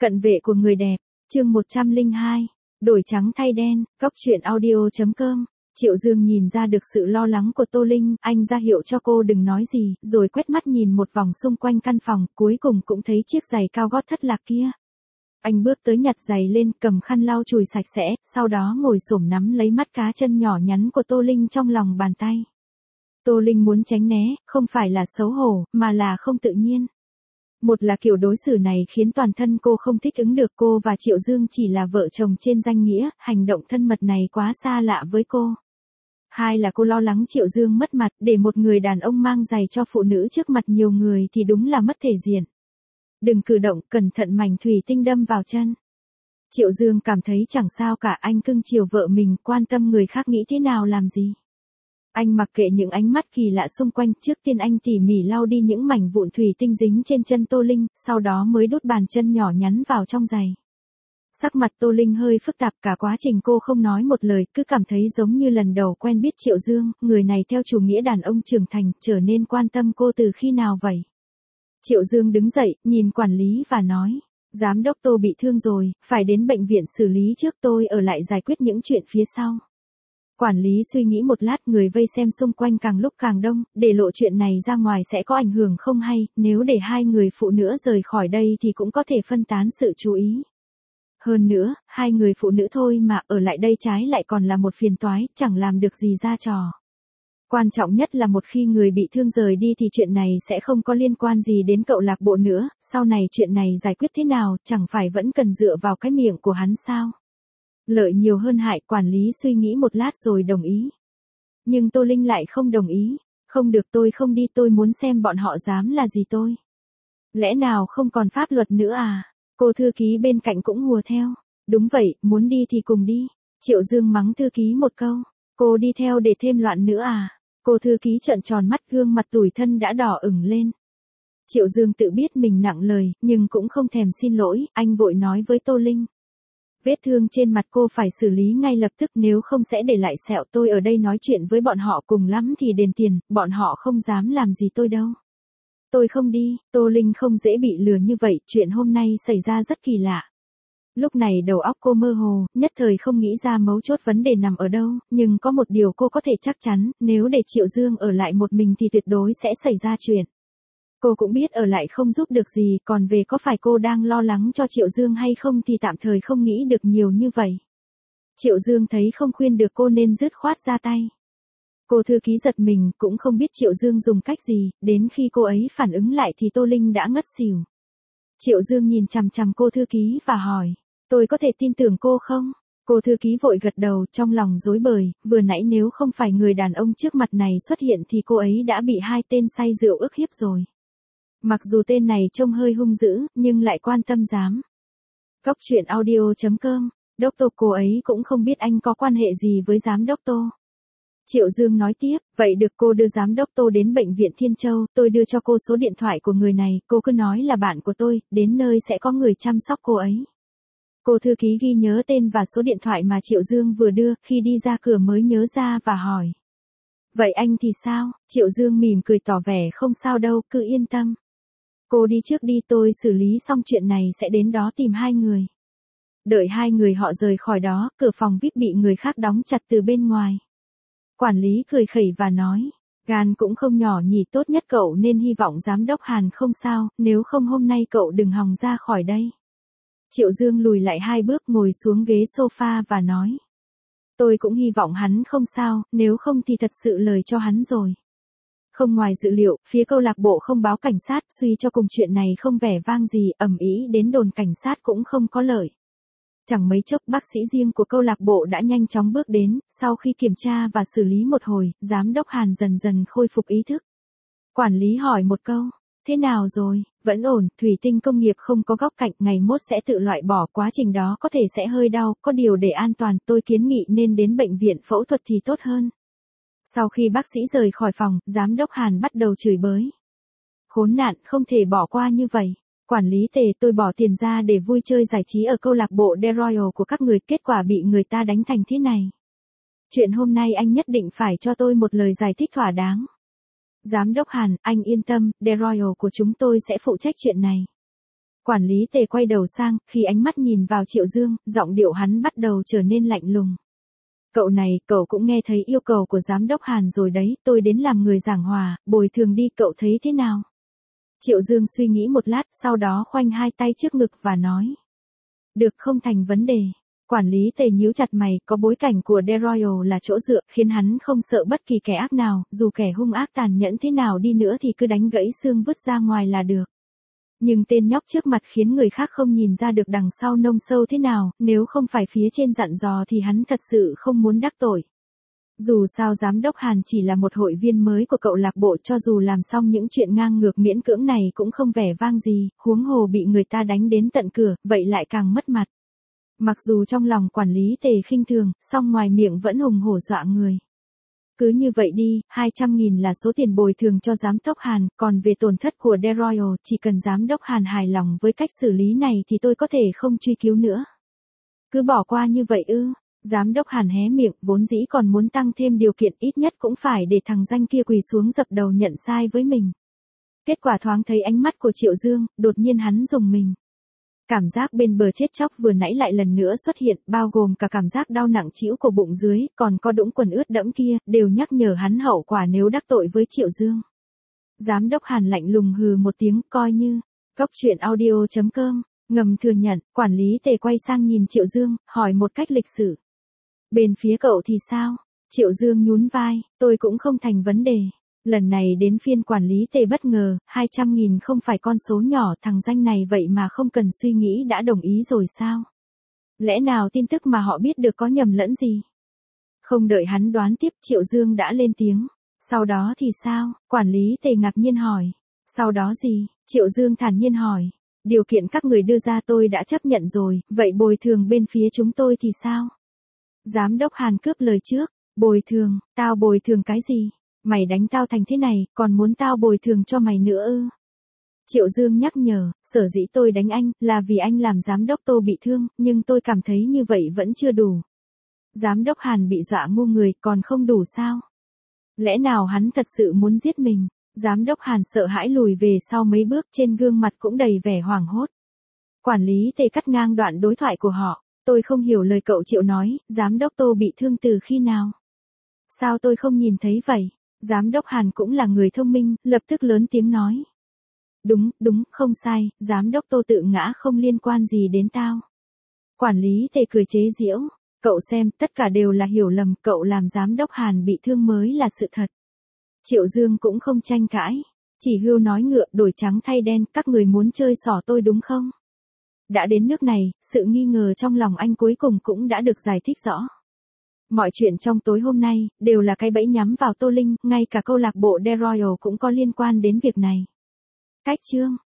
Cận vệ của người đẹp, chương 102, đổi trắng thay đen, góc truyện audio.com. Triệu Dương nhìn ra được sự lo lắng của Tô Linh, anh ra hiệu cho cô đừng nói gì, rồi quét mắt nhìn một vòng xung quanh căn phòng, cuối cùng cũng thấy chiếc giày cao gót thất lạc kia. Anh bước tới nhặt giày lên, cầm khăn lau chùi sạch sẽ, sau đó ngồi xổm nắm lấy mắt cá chân nhỏ nhắn của Tô Linh trong lòng bàn tay. Tô Linh muốn tránh né, không phải là xấu hổ, mà là không tự nhiên. Một là kiểu đối xử này khiến toàn thân cô không thích ứng được, cô và Triệu Dương chỉ là vợ chồng trên danh nghĩa, hành động thân mật này quá xa lạ với cô. Hai là cô lo lắng Triệu Dương mất mặt, để một người đàn ông mang giày cho phụ nữ trước mặt nhiều người thì đúng là mất thể diện. Đừng cử động, cẩn thận mảnh thủy tinh đâm vào chân. Triệu Dương cảm thấy chẳng sao cả, anh cưng chiều vợ mình, quan tâm người khác nghĩ thế nào làm gì. Anh mặc kệ những ánh mắt kỳ lạ xung quanh, trước tiên anh tỉ mỉ lau đi những mảnh vụn thủy tinh dính trên chân Tô Linh, sau đó mới đút bàn chân nhỏ nhắn vào trong giày. Sắc mặt Tô Linh hơi phức tạp, cả quá trình cô không nói một lời, cứ cảm thấy giống như lần đầu quen biết Triệu Dương, người này theo chủ nghĩa đàn ông trưởng thành, trở nên quan tâm cô từ khi nào vậy. Triệu Dương đứng dậy, nhìn quản lý và nói, giám đốc Tô bị thương rồi, phải đến bệnh viện xử lý trước, tôi ở lại giải quyết những chuyện phía sau. Quản lý suy nghĩ một lát, người vây xem xung quanh càng lúc càng đông, để lộ chuyện này ra ngoài sẽ có ảnh hưởng không hay, nếu để hai người phụ nữ rời khỏi đây thì cũng có thể phân tán sự chú ý. Hơn nữa, hai người phụ nữ thôi mà, ở lại đây trái lại còn là một phiền toái, chẳng làm được gì ra trò. Quan trọng nhất là một khi người bị thương rời đi thì chuyện này sẽ không có liên quan gì đến cậu lạc bộ nữa, sau này chuyện này giải quyết thế nào, chẳng phải vẫn cần dựa vào cái miệng của hắn sao? Lợi nhiều hơn hại, quản lý suy nghĩ một lát rồi đồng ý. Nhưng Tô Linh lại không đồng ý. Không được, tôi không đi, tôi muốn xem bọn họ dám là gì tôi. Lẽ nào không còn pháp luật nữa à? Cô thư ký bên cạnh cũng hùa theo. Đúng vậy, muốn đi thì cùng đi. Triệu Dương mắng thư ký một câu. Cô đi theo để thêm loạn nữa à? Cô thư ký trợn tròn mắt, gương mặt tủi thân đã đỏ ửng lên. Triệu Dương tự biết mình nặng lời, nhưng cũng không thèm xin lỗi, anh vội nói với Tô Linh. Vết thương trên mặt cô phải xử lý ngay lập tức, nếu không sẽ để lại sẹo, tôi ở đây nói chuyện với bọn họ, cùng lắm thì đền tiền, bọn họ không dám làm gì tôi đâu. Tôi không đi, Tô Linh không dễ bị lừa như vậy, chuyện hôm nay xảy ra rất kỳ lạ. Lúc này đầu óc cô mơ hồ, nhất thời không nghĩ ra mấu chốt vấn đề nằm ở đâu, nhưng có một điều cô có thể chắc chắn, nếu để Triệu Dương ở lại một mình thì tuyệt đối sẽ xảy ra chuyện. Cô cũng biết ở lại không giúp được gì, còn về có phải cô đang lo lắng cho Triệu Dương hay không thì tạm thời không nghĩ được nhiều như vậy. Triệu Dương thấy không khuyên được cô nên dứt khoát ra tay. Cô thư ký giật mình, cũng không biết Triệu Dương dùng cách gì, đến khi cô ấy phản ứng lại thì Tô Linh đã ngất xỉu. Triệu Dương nhìn chằm chằm cô thư ký và hỏi, tôi có thể tin tưởng cô không? Cô thư ký vội gật đầu, trong lòng rối bời, vừa nãy nếu không phải người đàn ông trước mặt này xuất hiện thì cô ấy đã bị hai tên say rượu ức hiếp rồi. Mặc dù tên này trông hơi hung dữ, nhưng lại quan tâm dám. Góc truyện audio.com, Đốc Tô, cô ấy cũng không biết anh có quan hệ gì với giám đốc Tô. Triệu Dương nói tiếp, vậy được, cô đưa giám đốc Tô đến bệnh viện Thiên Châu, tôi đưa cho cô số điện thoại của người này, cô cứ nói là bạn của tôi, đến nơi sẽ có người chăm sóc cô ấy. Cô thư ký ghi nhớ tên và số điện thoại mà Triệu Dương vừa đưa, khi đi ra cửa mới nhớ ra và hỏi. Vậy anh thì sao? Triệu Dương mỉm cười tỏ vẻ không sao đâu, cứ yên tâm. Cô đi trước đi, tôi xử lý xong chuyện này sẽ đến đó tìm hai người. Đợi hai người họ rời khỏi đó, cửa phòng VIP bị người khác đóng chặt từ bên ngoài. Quản lý cười khẩy và nói, gan cũng không nhỏ nhỉ, tốt nhất cậu nên hy vọng giám đốc Hàn không sao, nếu không hôm nay cậu đừng hòng ra khỏi đây. Triệu Dương lùi lại hai bước, ngồi xuống ghế sofa và nói. Tôi cũng hy vọng hắn không sao, nếu không thì thật sự lời cho hắn rồi. Không ngoài dự liệu, phía câu lạc bộ không báo cảnh sát, suy cho cùng chuyện này không vẻ vang gì, ầm ĩ đến đồn cảnh sát cũng không có lợi. Chẳng mấy chốc bác sĩ riêng của câu lạc bộ đã nhanh chóng bước đến, sau khi kiểm tra và xử lý một hồi, giám đốc Hàn dần dần khôi phục ý thức. Quản lý hỏi một câu, thế nào rồi, vẫn ổn, thủy tinh công nghiệp không có góc cạnh, ngày mốt sẽ tự loại bỏ, quá trình đó có thể sẽ hơi đau, có điều để an toàn, tôi kiến nghị nên đến bệnh viện phẫu thuật thì tốt hơn. Sau khi bác sĩ rời khỏi phòng, giám đốc Hàn bắt đầu chửi bới. Khốn nạn, không thể bỏ qua như vậy. Quản lý Tề, tôi bỏ tiền ra để vui chơi giải trí ở câu lạc bộ The Royal của các người, kết quả bị người ta đánh thành thế này. Chuyện hôm nay anh nhất định phải cho tôi một lời giải thích thỏa đáng. Giám đốc Hàn, anh yên tâm, The Royal của chúng tôi sẽ phụ trách chuyện này. Quản lý Tề quay đầu sang, khi ánh mắt nhìn vào Triệu Dương, giọng điệu hắn bắt đầu trở nên lạnh lùng. Cậu này, cậu cũng nghe thấy yêu cầu của giám đốc Hàn rồi đấy, tôi đến làm người giảng hòa, bồi thường đi, cậu thấy thế nào? Triệu Dương suy nghĩ một lát, sau đó khoanh hai tay trước ngực và nói. Được, không thành vấn đề. Quản lý Tề nhíu chặt mày, có bối cảnh của The Royal là chỗ dựa, khiến hắn không sợ bất kỳ kẻ ác nào, dù kẻ hung ác tàn nhẫn thế nào đi nữa thì cứ đánh gãy xương vứt ra ngoài là được. Nhưng tên nhóc trước mặt khiến người khác không nhìn ra được đằng sau nông sâu thế nào, nếu không phải phía trên dặn dò thì hắn thật sự không muốn đắc tội. Dù sao giám đốc Hàn chỉ là một hội viên mới của cậu lạc bộ, cho dù làm xong những chuyện ngang ngược miễn cưỡng này cũng không vẻ vang gì, huống hồ bị người ta đánh đến tận cửa, vậy lại càng mất mặt. Mặc dù trong lòng quản lý Tề khinh thường, song ngoài miệng vẫn hùng hổ dọa người. Cứ như vậy đi, 200.000 là số tiền bồi thường cho giám đốc Hàn, còn về tổn thất của The Royal, chỉ cần giám đốc Hàn hài lòng với cách xử lý này thì tôi có thể không truy cứu nữa. Cứ bỏ qua như vậy ư? Giám đốc Hàn hé miệng, vốn dĩ còn muốn tăng thêm điều kiện, ít nhất cũng phải để thằng danh kia quỳ xuống dập đầu nhận sai với mình. Kết quả thoáng thấy ánh mắt của Triệu Dương, đột nhiên hắn rùng mình. Cảm giác bên bờ chết chóc vừa nãy lại lần nữa xuất hiện, bao gồm cả cảm giác đau nặng trĩu của bụng dưới, còn có đũng quần ướt đẫm kia, đều nhắc nhở hắn hậu quả nếu đắc tội với Triệu Dương. Giám đốc Hàn lạnh lùng hừ một tiếng, coi như. Cóc truyện audio.com, ngầm thừa nhận, quản lý Tề quay sang nhìn Triệu Dương, hỏi một cách lịch sự. Bên phía cậu thì sao? Triệu Dương nhún vai, tôi cũng không thành vấn đề. Lần này đến phiên quản lý Tề bất ngờ, 200.000 không phải con số nhỏ, thằng danh này vậy mà không cần suy nghĩ đã đồng ý rồi sao? Lẽ nào tin tức mà họ biết được có nhầm lẫn gì? Không đợi hắn đoán tiếp, Triệu Dương đã lên tiếng. Sau đó thì sao? Quản lý Tề ngạc nhiên hỏi. Sau đó gì? Triệu Dương thản nhiên hỏi. Điều kiện các người đưa ra tôi đã chấp nhận rồi, vậy bồi thường bên phía chúng tôi thì sao? Giám đốc Hàn cướp lời trước. Bồi thường, tao bồi thường cái gì? Mày đánh tao thành thế này, còn muốn tao bồi thường cho mày nữa ư? Triệu Dương nhắc nhở, sở dĩ tôi đánh anh, là vì anh làm giám đốc Tô bị thương, nhưng tôi cảm thấy như vậy vẫn chưa đủ. Giám đốc Hàn bị dọa ngu người, còn không đủ sao? Lẽ nào hắn thật sự muốn giết mình? Giám đốc Hàn sợ hãi lùi về sau mấy bước, trên gương mặt cũng đầy vẻ hoảng hốt. Quản lý Tề cắt ngang đoạn đối thoại của họ. Tôi không hiểu lời cậu Triệu nói, giám đốc Tô bị thương từ khi nào? Sao tôi không nhìn thấy vậy? Giám đốc Hàn cũng là người thông minh, lập tức lớn tiếng nói. Đúng, không sai, giám đốc Tô tự ngã không liên quan gì đến tao. Quản lý Tề cười chế giễu. Cậu xem, tất cả đều là hiểu lầm, cậu làm giám đốc Hàn bị thương mới là sự thật. Triệu Dương cũng không tranh cãi. Chỉ hưu nói ngựa, đổi trắng thay đen, các người muốn chơi xỏ tôi đúng không? Đã đến nước này, sự nghi ngờ trong lòng anh cuối cùng cũng đã được giải thích rõ. Mọi chuyện trong tối hôm nay, đều là cái bẫy nhắm vào Tô Linh, ngay cả câu lạc bộ The Royal cũng có liên quan đến việc này. Cách chương